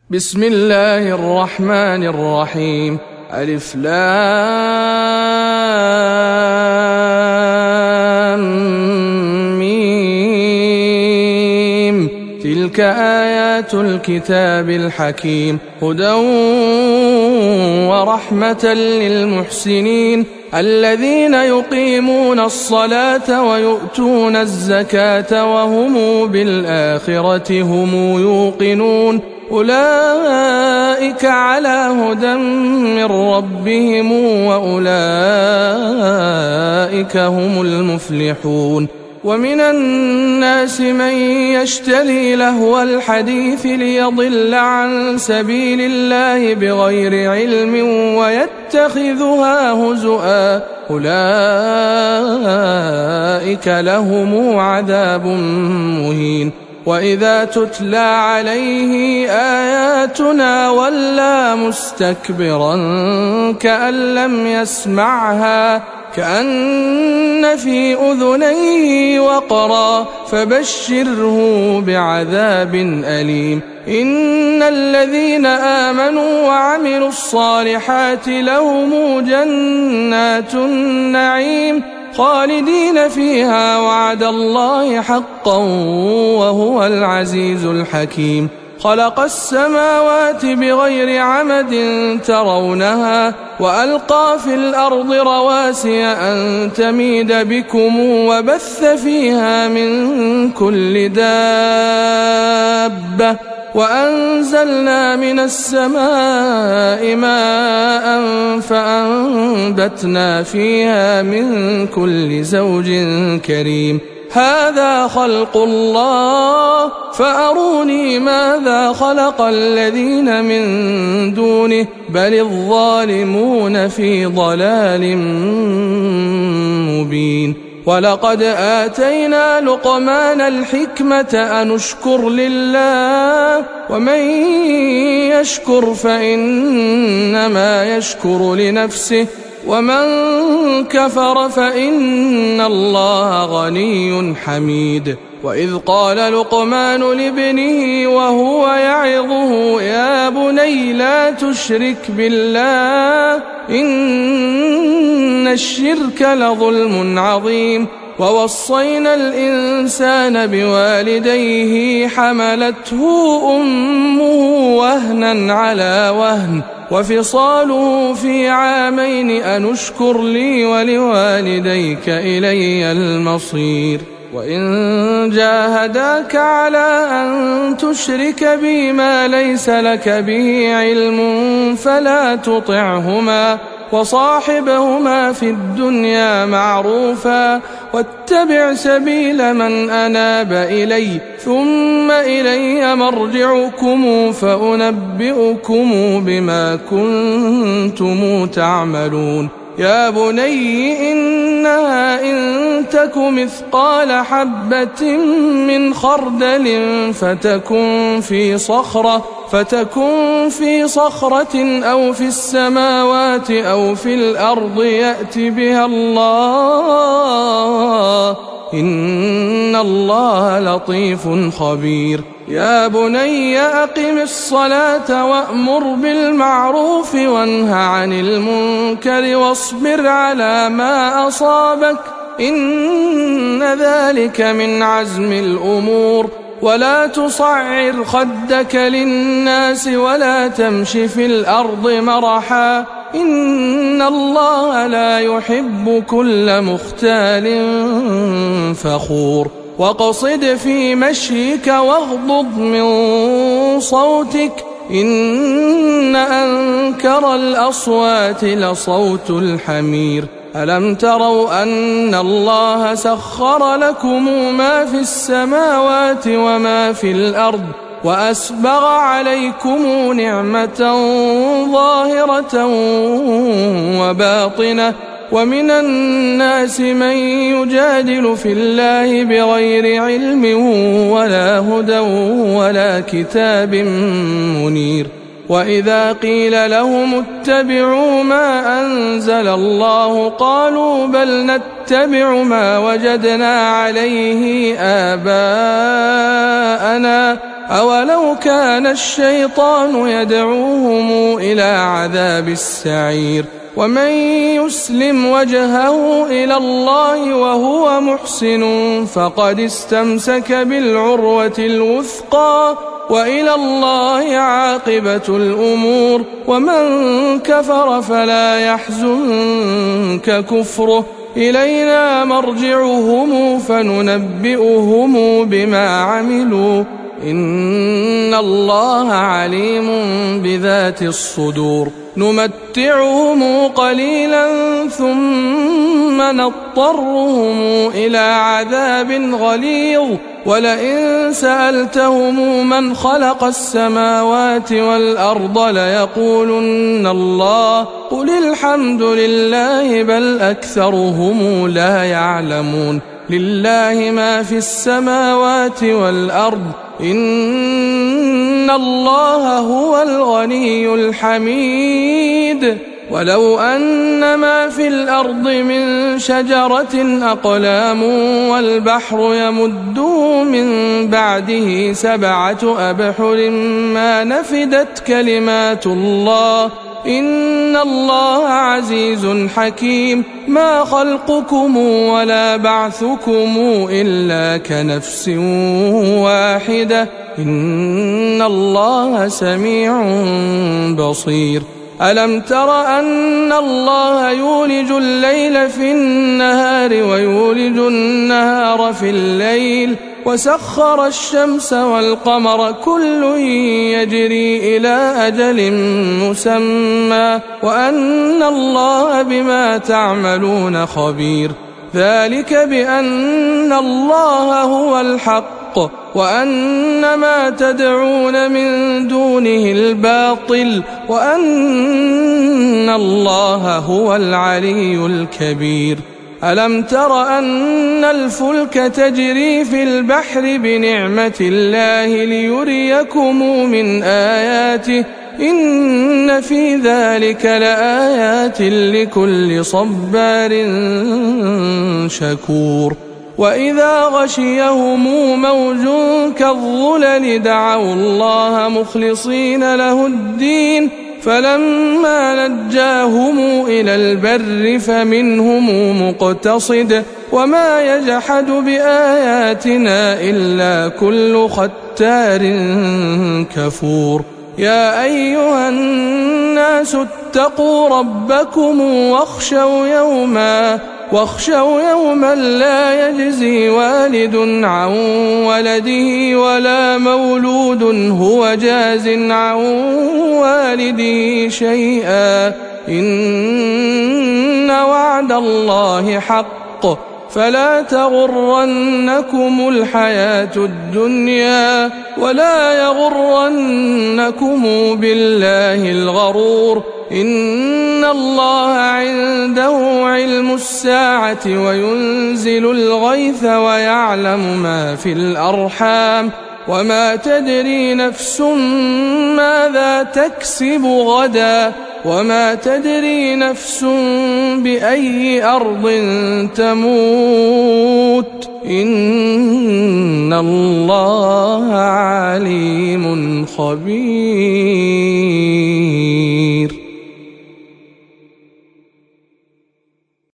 بسم الله الرحمن الرحيم. ألف لام ميم. تلك آيات الكتاب الحكيم، هدى ورحمة للمحسنين الذين يقيمون الصلاة ويؤتون الزكاة وهم بالآخرة هم يوقنون. أولئك على هدى من ربهم وأولئك هم المفلحون. ومن الناس من يشتري لهو الحديث ليضل عن سبيل الله بغير علم ويتخذها هزؤا، أولئك لهم عذاب مهين. وإذا تتلى عليه آياتنا ولى مستكبرا كأن لم يسمعها كأن في أذنيه وقرا، فبشره بعذاب أليم. إن الذين آمنوا وعملوا الصالحات لهم جنات النعيم خالدين فيها وعد الله حقا وهو العزيز الحكيم. خلق السماوات بغير عمد ترونها وألقى في الأرض رواسي أن تميد بكم وبث فيها من كل دابة وأنزلنا من السماء ماء فأنبتنا فيها من كل زوج كريم. هذا خلق الله فأروني ماذا خلق الذين من دونه بل الظالمون في ضلال مبين. ولقد آتينا لقمان الحكمة أن اشكر لله ومن يشكر فإنما يشكر لنفسه ومن كفر فإن الله غني حميد. وإذ قال لقمان لابنه وهو يعظه يا بني لا تشرك بالله إن الشرك لظلم عظيم. ووصينا الإنسان بوالديه حملته أمه وهنا على وهن وفصاله في عامين أن اشكر لي ولوالديك إلي المصير. وإن جاهداك على أن تشرك بي ما ليس لك به علم فلا تطعهما وصاحبهما في الدنيا معروفا واتبع سبيل من أناب إلي ثم إلي مرجعكم فأنبئكم بما كنتم تعملون. يا بني إنها إن تك مثقال حبة من خردل فتكن في صخرة أو في السماوات أو في الأرض يأت بها الله إن الله لطيف خبير. يا بني أقم الصلاة وأمر بالمعروف وانه عن المنكر واصبر على ما أصابك إن ذلك من عزم الأمور. ولا تصعر خدك للناس ولا تمش في الأرض مرحا إن الله لا يحب كل مختال فخور. واقصد في مشيك واغضض من صوتك إن أنكر الأصوات لصوت الحمير. ألم تروا أن الله سخر لكم ما في السماوات وما في الأرض وأسبغ عليكم نعمة ظاهرة وباطنة ومن الناس من يجادل في الله بغير علم ولا هدى ولا كتاب منير. وإذا قيل لهم اتبعوا ما أنزل الله قالوا بل نتبع ما وجدنا عليه آباءنا أولو كان الشيطان يدعوهم إلى عذاب السعير ومن يسلم وجهه إلى الله وهو محسن فقد استمسك بالعروة الوثقى وإلى الله عاقبة الأمور ومن كفر فلا يحزنك كفره إلينا مرجعهم فننبئهم بما عملوا إن الله عليم بذات الصدور نمتعهم قليلا ثم نضطرهم إلى عذاب غليظ ولئن سألتهم من خلق السماوات والأرض ليقولن الله قل الحمد لله بل أكثرهم لا يعلمون لله ما في السماوات والأرض إن الله هو الغني الحميد ولو أن ما في الأرض من شجرة أقلام والبحر يمده من بعده 7 أبحر ما نفدت كلمات الله إن الله عزيز حكيم ما خلقكم ولا بعثكم إلا كنفس واحدة إن الله سميع بصير ألم تر أن الله يولج الليل في النهار ويولج النهار في الليل وسخر الشمس والقمر كل يجري إلى أجل مسمى وأن الله بما تعملون خبير ذلك بأن الله هو الحق وأن ما تدعون من دونه الباطل وأن الله هو العلي الكبير ألم تر أن الفلك تجري في البحر بنعمة الله ليريكم من آياته إن في ذلك لآيات لكل صبار شكور وإذا غشيهم موج كالظلل دعوا الله مخلصين له الدين فلما نجاهم إلى البر فمنهم مقتصد وما يجحد بآياتنا إلا كل ختار كفور يا أيها الناس اتقوا ربكم واخشوا يوما لا يجزي والد عن ولده ولا مولود هو جاز عن والده شيئا إن وعد الله حق فلا تغرنكم الحياة الدنيا ولا يغرنكم بالله الغرور إن الله عنده علم الساعة وينزل الغيث ويعلم ما في الأرحام وما تدري نفس ماذا تكسب غدا وما تدري نفس بأي أرض تموت إن الله عليم خبير.